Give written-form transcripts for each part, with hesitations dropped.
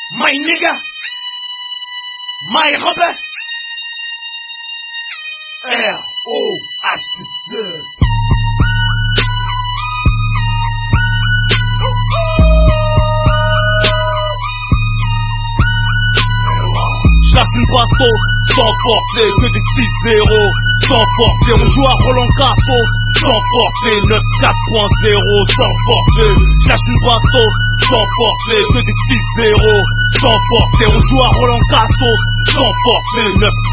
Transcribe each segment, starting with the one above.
My nigga, my Robert, R-O-H-T-Z. Lâche une bastos, sans forcer, que des 6-0, sans forcer, on joue à Roland Cassos, sans forcer, 9-4.0, sans forcer, lâche une bastos, sans forcer, que des 6-0, sans forcer, on joue à Roland Cassos, sans forcer,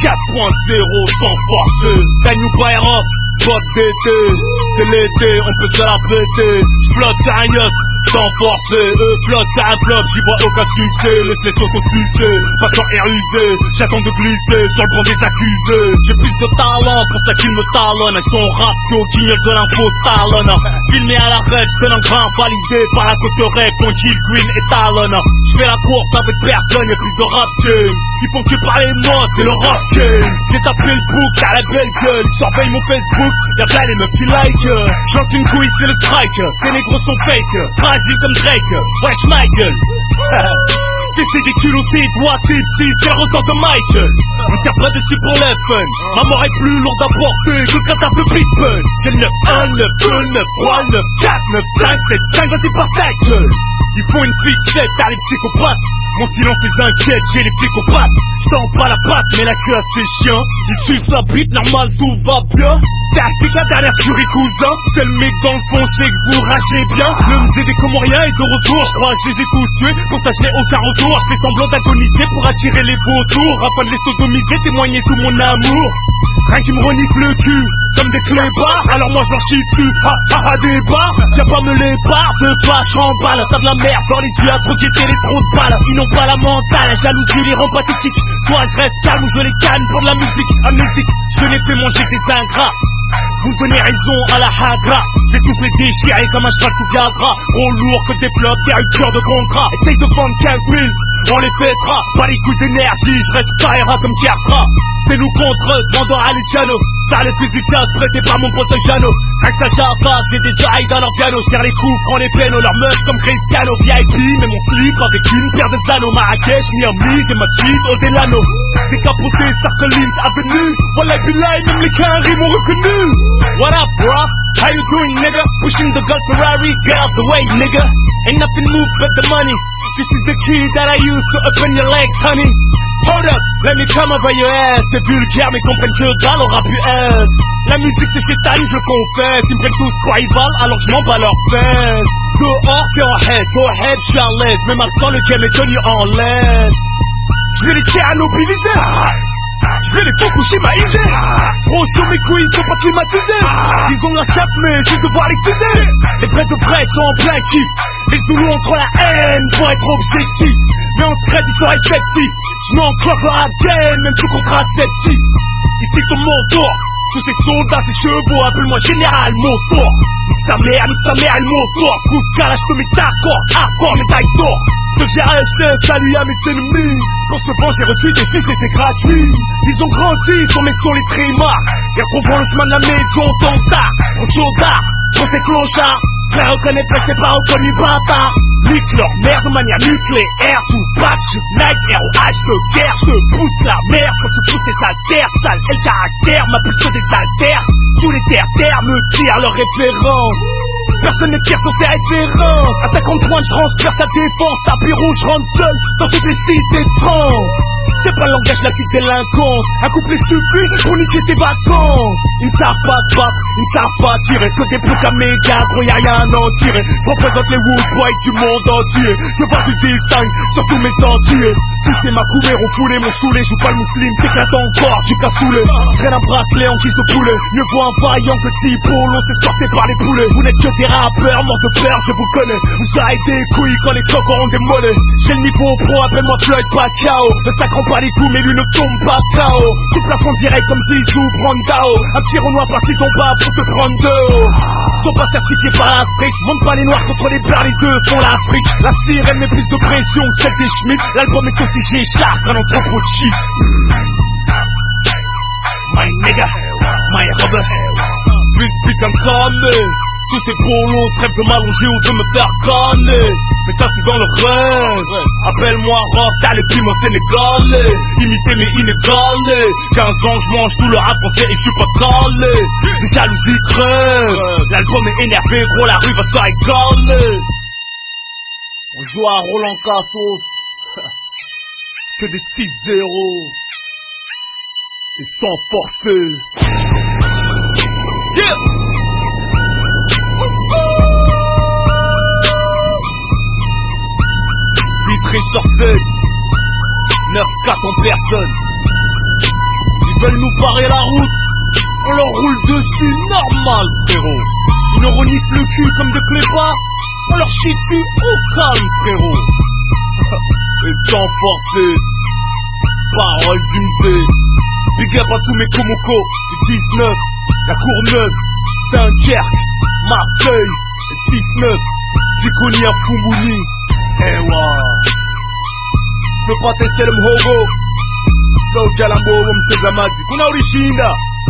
9-4.0, sans forcer, Daniel Bayrov, botte d'été, c'est l'été, on peut se la péter, j'flotte c'est un yacht, sans forcer, eux flottent c'est un flop, j'y vois aucun succès, laisse les s'auto-sucer, patient et rusé, j'attends de glisser sur le banc des accusés, j'ai plus de talent pour ça qu'ils me talonnent, elles sont ratio, guignol de l'info Stallone, filmé à la rêve, j'te un grain validé par la côte rec, Kill Green et Talon, j'fais la course avec personne, y'a plus de rap game, ils font que parler de moi, c'est le rock game, j'ai tapé le book, t'as la belle gueule, ils surveillent mon Facebook, y'a plein les meufs qui like, j'lance une couille, c'est le strike, ces négros sont fake, fragile comme Drake, wesh Michael, c'est des culottés, doigtés, petits, c'est le retour de Michael, on tire pas dessus pour le fun, ma mort est plus lourde à porter que le cataphe de Brisbane, j'ai le 9, 1, 9, 2, 9, 3, 9, 4, 9, 5, 7, 5, vas-y par ta gueule, ils font une fixette, t'as les psychopathes, mon silence les inquiète, j'ai les psychopathes, j'tends pas la patte, mais la queue à ces chiens, ils sucent la bite, normal tout va bien, c'est acté que la dernière tuerie cousin, c'est le mec dans le fond, c'est que vous rachez bien, le musée des Comoriens est de retour, j'crois que je les ai tous tués, pour ça je n'ai aucun retour, j'fais semblant d'agoniser pour attirer les vautours, afin de les sodomiser, témoigner tout mon amour, rien qui me renifle le cul, comme des clébards, alors moi j'en chie dessus, des barres, viens pas me les barres, de flash en balle, t'as de la merde dans les yeux à trop guetter les trous de balles, ils n'ont pas la mentale, la jalousie les rend pathétiques, soit je reste calme ou je les calme pour de la musique, amnésique, je les fais manger des ingrats, vous me donnez raison à la hagra, je vais tous les déchirer comme un cheval sous Viagra, trop lourd que des flops, des ruptures de contrat, essaye de vendre 15 000, on les fêtera, pas les coups d'énergie, je reste Kaira comme Kertra, c'est nous contre eux, demandant à Luciano, ça les efficace, prêté par mon pote Jano, rien que ça java, j'ai des oreilles dans leur piano, je tire les coups, francs les pénaux, leur meuf comme Cristiano, VIP, mais mon slip avec une paire de anneaux, Marrakech, Miami, j'ai ma suite au Delano, décapoté, Sarcolins Avenue, Wallah Billah, même les Canaries m'ont reconnu, what up bro, how you doing nigga, pushing the gold Ferrari, get out the way nigga, ain't nothing move but the money, this is the key that I use to open your legs honey, hold up, let me come over your ass, c'est vulgaire mais comprennent que dalle au rap US, la musique c'est chétane, je le confesse, ils me prennent tous pour rival alors je m'en bats leurs fesses, dehors t'es en head, forehead j'suis à l'aise, même absent le game est tenu en laisse, je vais les Tchernobyliser, je vais les Fukushimaïser, trop chaud mes couilles sont pas climatisées, ils ont la chape mais je vais devoir les ciser, les vrais de vrais sont en plein kiff, les Zoulous ont trop la haine pour être objectifs, mais en secret ils sont réceptifs, je mets en cloque le rap game même sous contraceptif, ici tout mon tour, tous ces soldats, ces chevaux, appelle-moi général Motor, nique sa mère, le motor, coup de calage, je te mets d'accord, hardcore, médaille d'or, ce que j'ai acheté, salut à mes ennemis, quand je me venge, j'ai retweeté, c'est gratuit, ils ont grandi, sur mes sons les trimards, ils retrouveront le chemin de la maison, tôt ou tard, trop chaudard, trop ces clochards, frère reconnaît presque les pas reconnus bâtards, nique leur merde de manière nucléaire, tout patch, night, ROH de guerre, je te pousse la merde, quand tu pousses tes altères, sale, et le caractère, ma pousse que des altères, tous les terres me tirent leurs références, personne ne tire sur ses références, attaque en pointe, je transperce la défense, tapis rouge, je rentre seul, dans toutes les cités de France, c'est pas le langage, la petite délinquance, un couplet suffit pour niquer tes vacances, ils ne savent pas se battre, ils ne savent pas tirer, que des blocs à méga, gros y'a rien à en tirer, je représente les wood boys du monde entier, je vois du distingue sur tous mes sentiers, pousser ma couvert au foulé, mon saoulé, joue pas le musulman, t'éclates encore, du cassoulet, je traîne un bracelet en guise de poulet, mieux vaut un vaillant que Tipo, l'on s'est escorté par les poulets, vous n'êtes que des rappeurs, morts de peur, je vous connais, vous avez des couilles quand les coques auront des mollets, j'ai le niveau pro, appelle-moi Floyd Pacquiao, le sac rend pas les coups, mais lui ne tombe pas KO, coupe la fond direct comme Zizou, Brandao, un petit Renoir parti ton pas pour te prendre de haut, sont pas certifiés par la street, monte pas les noirs contre les blancs, les deux font l'Afrique, la sirène met plus de pression que celle des Schmitt, l'album est aussi G-Shark, un entrepôt de chiffres. My nigga, my Robert, plus putain comme Tous ces bolos rêvent de m'allonger ou de me faire canner. Mais ça c'est dans le rêve. Appelle-moi Rof, t'as les piments sénégalais. Imiter mais inégalés. 15 ans je mange tout le rap français et je suis pas calé. Les jalousies crèvent. L'album est énervé gros, la rue va se régaler. On joue à Roland Cassos. Que des 6-0. Et sans forcer. Yeah! Vitré sur scène, 9-4 en personne. Ils veulent nous barrer la route, on leur roule dessus, normal frérot. Ils nous reniflent le cul comme des clébards, on leur chie dessus au calme frérot. Et sans forcer, parole du musée. Big up à tous mes komoko, du 19, la Courneuve, Dunkerque, Marseille, 6-9, Zikoni à Fumbouni. Eh wa. Je peux pas tester le mhogo. Lo jalambo msezamaji. Kuna ulishinda.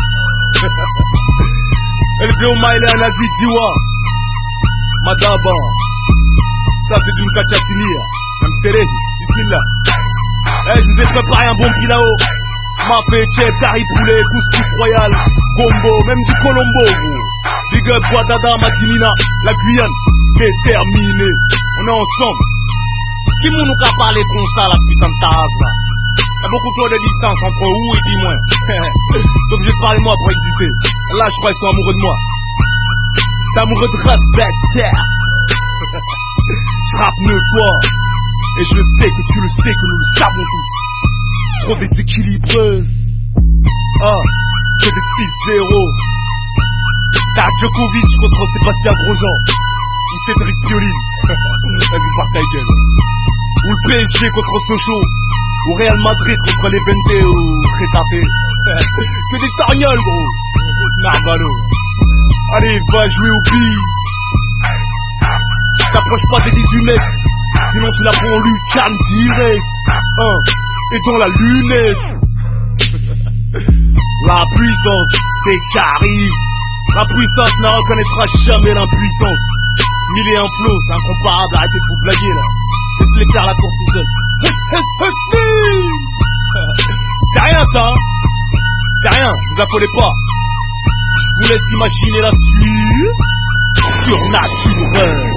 Elveo maile anazi diwa. Madaba. Ça c'est d'une kachassinia. Namsterehi. Bismillah. Eh, je vous ai préparé un bon pilao. Mafé, tchèp, tari poulet, couscous royal, gombo, même du colombo, gros. Big up, Guadada, Matinina, la Guyane, déterminé. On est ensemble. Qui nous qu'a parlé comme ça, la putain de tasse, là? Y'a beaucoup trop de distance entre où et puis moi. T'es obligé de parler de moi pour exister. Là, je crois qu'ils sont amoureux de moi. T'es amoureux de rap, bâtard. Je rappe mieux que toi. Et je sais que tu le sais, que nous le savons tous. Trop déséquilibré. Ah, que des 6-0. T'as Djokovic contre Sébastien Grosjean. Ou Cédric Pioline. T'as du par ta gueule. Ou le PSG contre Sochaux. Ou Real Madrid contre les Vente ou Rétapé. Que des targnoles, gros. Narvalo. Allez, va jouer au billes. T'approches pas des 18 mètres. Sinon tu la prends en lucarne direct. Et dans la lunette. La puissance, dès que j'arrive. La puissance ne reconnaîtra jamais l'impuissance. Mille et un flots, c'est incomparable, arrêtez de vous blaguer là. Laisse-les faire la course tout seul. C'est rien ça, hein. C'est rien, vous affolez pas. Je vous laisse imaginer la suite. Surnaturel.